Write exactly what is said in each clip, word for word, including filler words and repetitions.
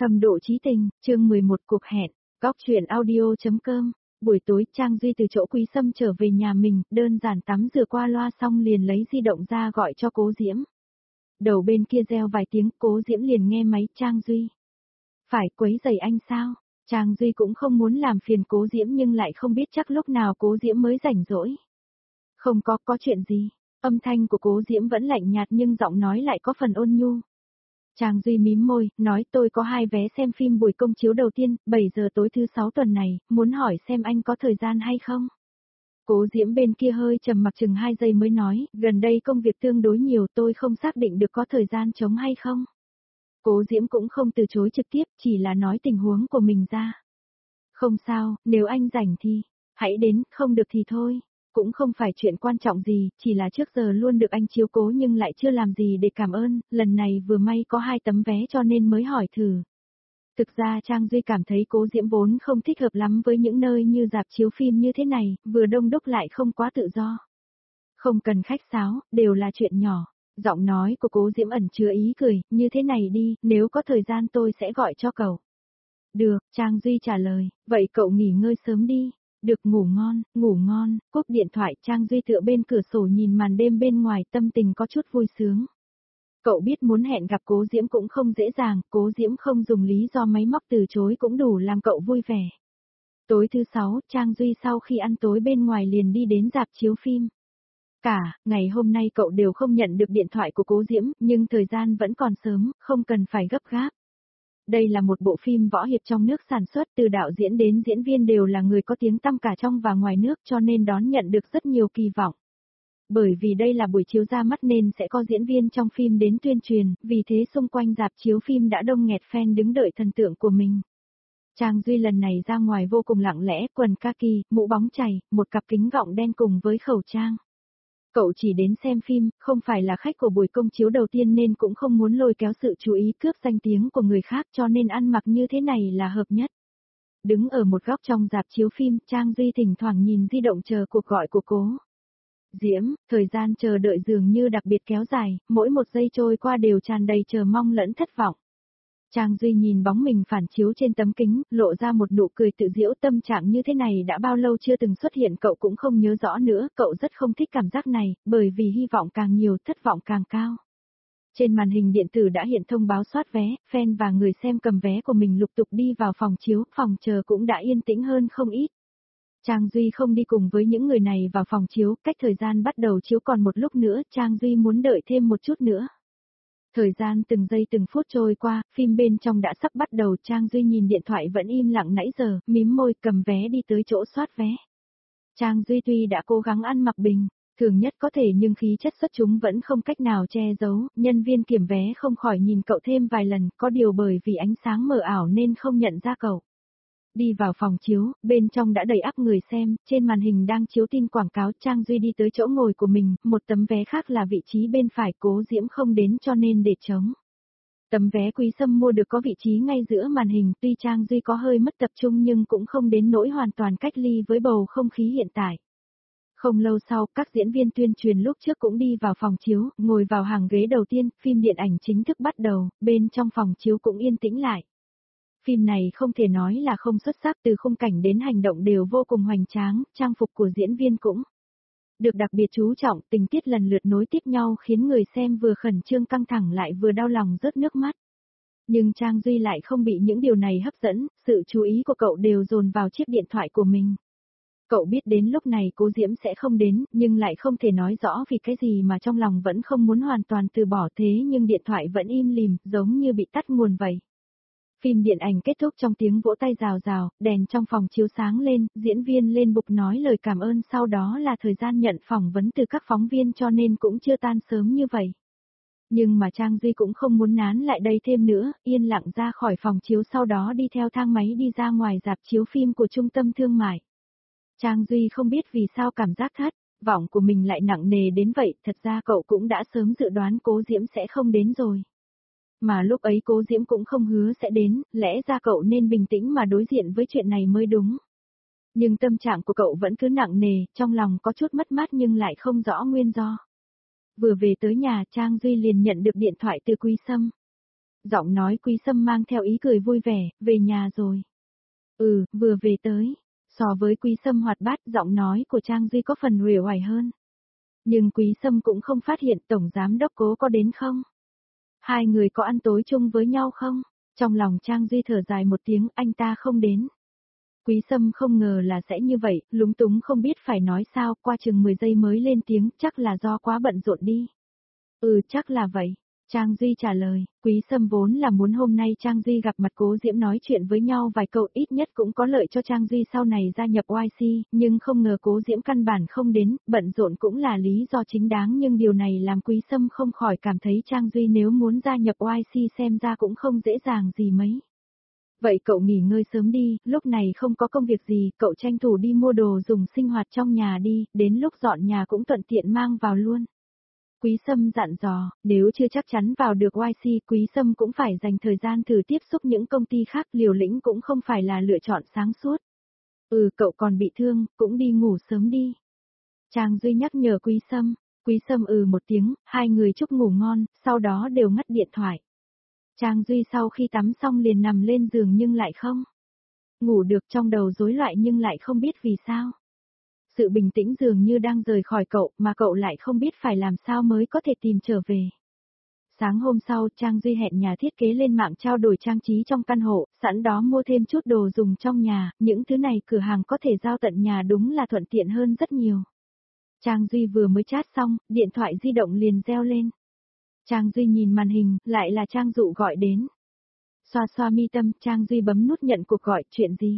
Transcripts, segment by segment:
Thâm độ chí tình, chương mười một cuộc hẹn, góc truyện audio.com. Buổi tối Trang Duy từ chỗ Quý Sâm trở về nhà mình, đơn giản tắm rửa qua loa xong liền lấy di động ra gọi cho Cố Diễm. Đầu bên kia reo vài tiếng, Cố Diễm liền nghe máy. Trang Duy. Phải quấy rầy anh sao? Trang Duy cũng không muốn làm phiền Cố Diễm nhưng lại không biết chắc lúc nào Cố Diễm mới rảnh rỗi. Không có, có chuyện gì? Âm thanh của Cố Diễm vẫn lạnh nhạt nhưng giọng nói lại có phần ôn nhu. Trang Duy mím môi, nói tôi có hai vé xem phim buổi công chiếu đầu tiên, bảy giờ tối thứ sáu tuần này, muốn hỏi xem anh có thời gian hay không? Cố Diễm bên kia hơi trầm mặc chừng hai giây mới nói, gần đây công việc tương đối nhiều tôi không xác định được có thời gian trống hay không. Cố Diễm cũng không từ chối trực tiếp, chỉ là nói tình huống của mình ra. Không sao, nếu anh rảnh thì, hãy đến, không được thì thôi. Cũng không phải chuyện quan trọng gì, chỉ là trước giờ luôn được anh chiếu cố nhưng lại chưa làm gì để cảm ơn, lần này vừa may có hai tấm vé cho nên mới hỏi thử. Thực ra Trang Duy cảm thấy Cố Diễm vốn không thích hợp lắm với những nơi như rạp chiếu phim như thế này, vừa đông đúc lại không quá tự do. Không cần khách sáo, đều là chuyện nhỏ. Giọng nói của Cố Diễm ẩn chứa ý cười, như thế này đi, nếu có thời gian tôi sẽ gọi cho cậu. Được, Trang Duy trả lời, vậy cậu nghỉ ngơi sớm đi. Được, ngủ ngon, ngủ ngon. Cúp điện thoại, Trang Duy tựa bên cửa sổ nhìn màn đêm bên ngoài, tâm tình có chút vui sướng. Cậu biết muốn hẹn gặp Cố Diễm cũng không dễ dàng, Cố Diễm không dùng lý do máy móc từ chối cũng đủ làm cậu vui vẻ. Tối thứ sáu, Trang Duy sau khi ăn tối bên ngoài liền đi đến rạp chiếu phim. Cả, ngày hôm nay cậu đều không nhận được điện thoại của Cố Diễm, nhưng thời gian vẫn còn sớm, không cần phải gấp gáp. Đây là một bộ phim võ hiệp trong nước sản xuất, từ đạo diễn đến diễn viên đều là người có tiếng tăm cả trong và ngoài nước cho nên đón nhận được rất nhiều kỳ vọng. Bởi vì đây là buổi chiếu ra mắt nên sẽ có diễn viên trong phim đến tuyên truyền, vì thế xung quanh rạp chiếu phim đã đông nghẹt fan đứng đợi thần tượng của mình. Trang Duy lần này ra ngoài vô cùng lặng lẽ, quần kaki, mũ bóng chày, một cặp kính gọng đen cùng với khẩu trang. Cậu chỉ đến xem phim, không phải là khách của buổi công chiếu đầu tiên nên cũng không muốn lôi kéo sự chú ý cướp danh tiếng của người khác cho nên ăn mặc như thế này là hợp nhất. Đứng ở một góc trong rạp chiếu phim, Trang Duy thỉnh thoảng nhìn di động chờ cuộc gọi của Cố Diễm, thời gian chờ đợi dường như đặc biệt kéo dài, mỗi một giây trôi qua đều tràn đầy chờ mong lẫn thất vọng. Trang Duy nhìn bóng mình phản chiếu trên tấm kính, lộ ra một nụ cười tự giễu, tâm trạng như thế này đã bao lâu chưa từng xuất hiện cậu cũng không nhớ rõ nữa, cậu rất không thích cảm giác này, bởi vì hy vọng càng nhiều, thất vọng càng cao. Trên màn hình điện tử đã hiện thông báo soát vé, fan và người xem cầm vé của mình lục tục đi vào phòng chiếu, phòng chờ cũng đã yên tĩnh hơn không ít. Trang Duy không đi cùng với những người này vào phòng chiếu, cách thời gian bắt đầu chiếu còn một lúc nữa, Trang Duy muốn đợi thêm một chút nữa. Thời gian từng giây từng phút trôi qua, phim bên trong đã sắp bắt đầu, Trang Duy nhìn điện thoại vẫn im lặng nãy giờ, mím môi cầm vé đi tới chỗ soát vé. Trang Duy tuy đã cố gắng ăn mặc bình, thường nhất có thể nhưng khí chất xuất chúng vẫn không cách nào che giấu, nhân viên kiểm vé không khỏi nhìn cậu thêm vài lần, có điều bởi vì ánh sáng mờ ảo nên không nhận ra cậu. Đi vào phòng chiếu, bên trong đã đầy ắp người xem, trên màn hình đang chiếu tin quảng cáo. Trang Duy đi tới chỗ ngồi của mình, một tấm vé khác là vị trí bên phải, Cố Diễm không đến cho nên để trống. Tấm vé Quý Sâm mua được có vị trí ngay giữa màn hình, tuy Trang Duy có hơi mất tập trung nhưng cũng không đến nỗi hoàn toàn cách ly với bầu không khí hiện tại. Không lâu sau, các diễn viên tuyên truyền lúc trước cũng đi vào phòng chiếu, ngồi vào hàng ghế đầu tiên, phim điện ảnh chính thức bắt đầu, bên trong phòng chiếu cũng yên tĩnh lại. Phim này không thể nói là không xuất sắc, từ khung cảnh đến hành động đều vô cùng hoành tráng, trang phục của diễn viên cũng được đặc biệt chú trọng, tình tiết lần lượt nối tiếp nhau khiến người xem vừa khẩn trương căng thẳng lại vừa đau lòng rớt nước mắt. Nhưng Trang Duy lại không bị những điều này hấp dẫn, sự chú ý của cậu đều dồn vào chiếc điện thoại của mình. Cậu biết đến lúc này Cố Diễm sẽ không đến, nhưng lại không thể nói rõ vì cái gì mà trong lòng vẫn không muốn hoàn toàn từ bỏ, thế nhưng điện thoại vẫn im lìm, giống như bị tắt nguồn vậy. Phim điện ảnh kết thúc trong tiếng vỗ tay rào rào, đèn trong phòng chiếu sáng lên, diễn viên lên bục nói lời cảm ơn, sau đó là thời gian nhận phỏng vấn từ các phóng viên cho nên cũng chưa tan sớm như vậy. Nhưng mà Trang Duy cũng không muốn nán lại đây thêm nữa, yên lặng ra khỏi phòng chiếu sau đó đi theo thang máy đi ra ngoài rạp chiếu phim của trung tâm thương mại. Trang Duy không biết vì sao cảm giác thất vọng của mình lại nặng nề đến vậy, thật ra cậu cũng đã sớm dự đoán Cố Diễm sẽ không đến rồi. Mà lúc ấy Cố Diễm cũng không hứa sẽ đến, lẽ ra cậu nên bình tĩnh mà đối diện với chuyện này mới đúng. Nhưng tâm trạng của cậu vẫn cứ nặng nề, trong lòng có chút mất mát nhưng lại không rõ nguyên do. Vừa về tới nhà, Trang Duy liền nhận được điện thoại từ Quý Sâm. Giọng nói Quý Sâm mang theo ý cười vui vẻ, về nhà rồi. Ừ, vừa về tới. So với Quý Sâm hoạt bát, giọng nói của Trang Duy có phần uể oải hơn. Nhưng Quý Sâm cũng không phát hiện Tổng Giám Đốc Cố có đến không? Hai người có ăn tối chung với nhau không? Trong lòng Trang Duy thở dài một tiếng, anh ta không đến. Quý Sâm không ngờ là sẽ như vậy, lúng túng không biết phải nói sao, qua chừng mười giây mới lên tiếng, chắc là do quá bận rộn đi. Ừ, chắc là vậy. Trang Duy trả lời, Quý Sâm vốn là muốn hôm nay Trang Duy gặp mặt Cố Diễm nói chuyện với nhau vài câu, ít nhất cũng có lợi cho Trang Duy sau này gia nhập Y C, nhưng không ngờ Cố Diễm căn bản không đến, bận rộn cũng là lý do chính đáng, nhưng điều này làm Quý Sâm không khỏi cảm thấy Trang Duy nếu muốn gia nhập Y C xem ra cũng không dễ dàng gì mấy. Vậy cậu nghỉ ngơi sớm đi, lúc này không có công việc gì, cậu tranh thủ đi mua đồ dùng sinh hoạt trong nhà đi, đến lúc dọn nhà cũng thuận tiện mang vào luôn. Quý Sâm dặn dò, nếu chưa chắc chắn vào được Y C, Quý Sâm cũng phải dành thời gian thử tiếp xúc những công ty khác, liều lĩnh cũng không phải là lựa chọn sáng suốt. Ừ, cậu còn bị thương, cũng đi ngủ sớm đi. Trang Duy nhắc nhở Quý Sâm, Quý Sâm ừ một tiếng, hai người chúc ngủ ngon, sau đó đều ngắt điện thoại. Trang Duy sau khi tắm xong liền nằm lên giường nhưng lại không ngủ được, trong đầu rối loạn nhưng lại không biết vì sao. Sự bình tĩnh dường như đang rời khỏi cậu, mà cậu lại không biết phải làm sao mới có thể tìm trở về. Sáng hôm sau, Trang Duy hẹn nhà thiết kế lên mạng trao đổi trang trí trong căn hộ, sẵn đó mua thêm chút đồ dùng trong nhà, những thứ này cửa hàng có thể giao tận nhà đúng là thuận tiện hơn rất nhiều. Trang Duy vừa mới chat xong, điện thoại di động liền reo lên. Trang Duy nhìn màn hình, lại là Trang Dụ gọi đến. Xoa xoa mi tâm, Trang Duy bấm nút nhận cuộc gọi, chuyện gì?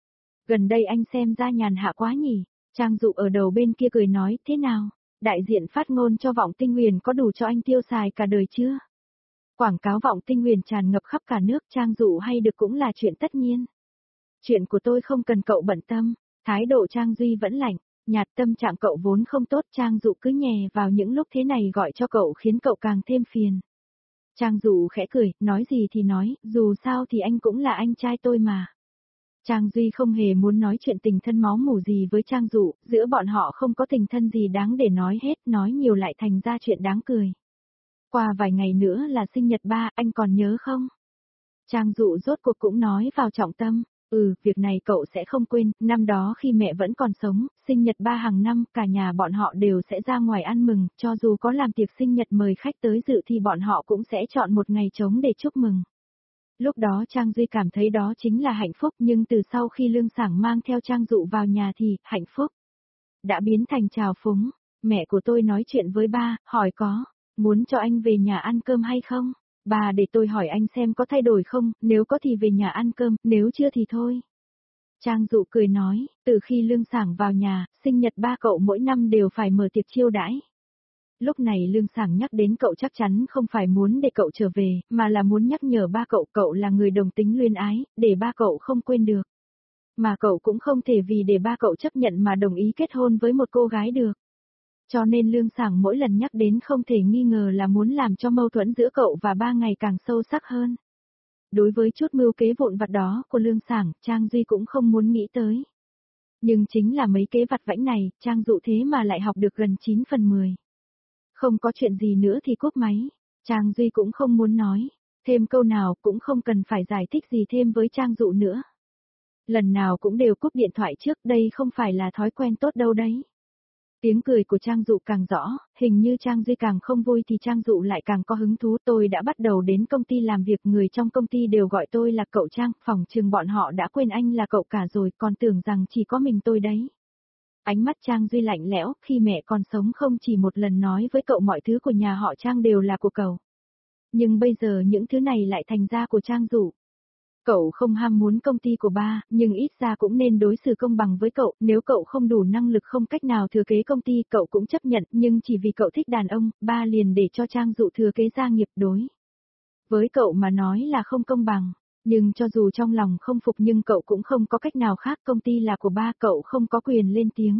Gần đây anh xem ra nhàn hạ quá nhỉ? Trang Dụ ở đầu bên kia cười nói, thế nào? Đại diện phát ngôn cho Vọng Tinh Huyền có đủ cho anh tiêu xài cả đời chưa? Quảng cáo Vọng Tinh Huyền tràn ngập khắp cả nước, Trang Dụ hay được cũng là chuyện tất nhiên. Chuyện của tôi không cần cậu bận tâm, thái độ Trang Duy vẫn lạnh, nhạt, tâm trạng cậu vốn không tốt, Trang Dụ cứ nhè vào những lúc thế này gọi cho cậu khiến cậu càng thêm phiền. Trang Dụ khẽ cười, nói gì thì nói, dù sao thì anh cũng là anh trai tôi mà. Trang Duy không hề muốn nói chuyện tình thân máu mủ gì với Trang Dụ, giữa bọn họ không có tình thân gì đáng để nói hết, nói nhiều lại thành ra chuyện đáng cười. Qua vài ngày nữa là sinh nhật ba, anh còn nhớ không? Trang Dụ rốt cuộc cũng nói vào trọng tâm, ừ, việc này cậu sẽ không quên, năm đó khi mẹ vẫn còn sống, sinh nhật ba hàng năm, cả nhà bọn họ đều sẽ ra ngoài ăn mừng, cho dù có làm tiệc sinh nhật mời khách tới dự thì bọn họ cũng sẽ chọn một ngày trống để chúc mừng. Lúc đó Trang Duy cảm thấy đó chính là hạnh phúc, nhưng từ sau khi Lương Sảng mang theo Trang Dụ vào nhà thì, hạnh phúc đã biến thành trào phúng. Mẹ của tôi nói chuyện với ba, hỏi có muốn cho anh về nhà ăn cơm hay không? Bà để tôi hỏi anh xem có thay đổi không, nếu có thì về nhà ăn cơm, nếu chưa thì thôi. Trang Dụ cười nói, từ khi Lương Sảng vào nhà, sinh nhật ba cậu mỗi năm đều phải mở tiệc chiêu đãi. Lúc này Lương Sảng nhắc đến cậu chắc chắn không phải muốn để cậu trở về, mà là muốn nhắc nhở ba cậu, cậu là người đồng tính luyến ái, để ba cậu không quên được. Mà cậu cũng không thể vì để ba cậu chấp nhận mà đồng ý kết hôn với một cô gái được. Cho nên Lương Sảng mỗi lần nhắc đến không thể nghi ngờ là muốn làm cho mâu thuẫn giữa cậu và ba ngày càng sâu sắc hơn. Đối với chút mưu kế vụn vặt đó của Lương Sảng, Trang Duy cũng không muốn nghĩ tới. Nhưng chính là mấy kế vặt vãnh này, Trang Dụ thế mà lại học được gần chín phần mười. Không có chuyện gì nữa thì cúp máy, Trang Duy cũng không muốn nói thêm câu nào, cũng không cần phải giải thích gì thêm với Trang Dụ nữa. Lần nào cũng đều cúp điện thoại trước, đây không phải là thói quen tốt đâu đấy. Tiếng cười của Trang Dụ càng rõ, hình như Trang Duy càng không vui thì Trang Dụ lại càng có hứng thú. Tôi đã bắt đầu đến công ty làm việc, người trong công ty đều gọi tôi là cậu Trang, phòng chừng bọn họ đã quên anh là cậu cả rồi, còn tưởng rằng chỉ có mình tôi đấy. Ánh mắt Trang Duy lạnh lẽo, khi mẹ còn sống không chỉ một lần nói với cậu mọi thứ của nhà họ Trang đều là của cậu. Nhưng bây giờ những thứ này lại thành ra của Trang Dụ. Cậu không ham muốn công ty của ba, nhưng ít ra cũng nên đối xử công bằng với cậu, nếu cậu không đủ năng lực không cách nào thừa kế công ty cậu cũng chấp nhận, nhưng chỉ vì cậu thích đàn ông, ba liền để cho Trang Dụ thừa kế gia nghiệp. Đối với cậu mà nói là không công bằng, nhưng cho dù trong lòng không phục nhưng cậu cũng không có cách nào khác, công ty là của ba, cậu không có quyền lên tiếng.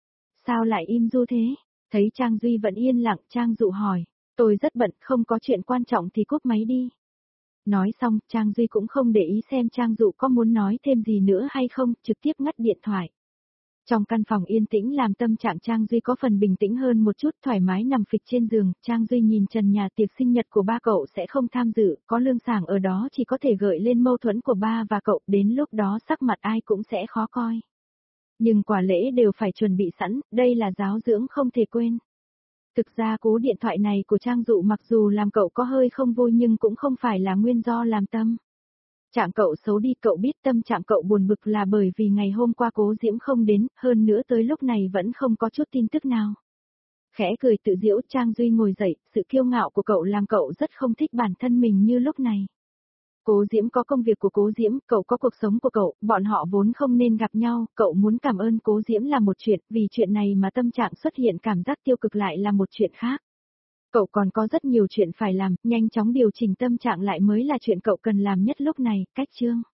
Sao lại im du thế? Thấy Trang Duy vẫn yên lặng, Trang Dụ hỏi, tôi rất bận, không có chuyện quan trọng thì cúp máy đi. Nói xong, Trang Duy cũng không để ý xem Trang Dụ có muốn nói thêm gì nữa hay không, trực tiếp ngắt điện thoại. Trong căn phòng yên tĩnh làm tâm trạng Trang Duy có phần bình tĩnh hơn một chút, thoải mái nằm phịch trên giường, Trang Duy nhìn trần nhà tiệc sinh nhật của ba cậu sẽ không tham dự, có Lương Sảng ở đó chỉ có thể gợi lên mâu thuẫn của ba và cậu, đến lúc đó sắc mặt ai cũng sẽ khó coi. Nhưng quả lễ đều phải chuẩn bị sẵn, đây là giáo dưỡng không thể quên. Thực ra cú điện thoại này của Trang Dụ mặc dù làm cậu có hơi không vui nhưng cũng không phải là nguyên do làm tâm. Trạng cậu xấu đi, cậu biết tâm trạng cậu buồn bực là bởi vì ngày hôm qua Cố Diễm không đến, hơn nữa tới lúc này vẫn không có chút tin tức nào. Khẽ cười tự giễu, Trang Duy ngồi dậy, sự kiêu ngạo của cậu làm cậu rất không thích bản thân mình như lúc này. Cố Diễm có công việc của Cố Diễm, cậu có cuộc sống của cậu, bọn họ vốn không nên gặp nhau, cậu muốn cảm ơn Cố Diễm là một chuyện, vì chuyện này mà tâm trạng xuất hiện cảm giác tiêu cực lại là một chuyện khác. Cậu còn có rất nhiều chuyện phải làm, nhanh chóng điều chỉnh tâm trạng lại mới là chuyện cậu cần làm nhất lúc này, cách chương.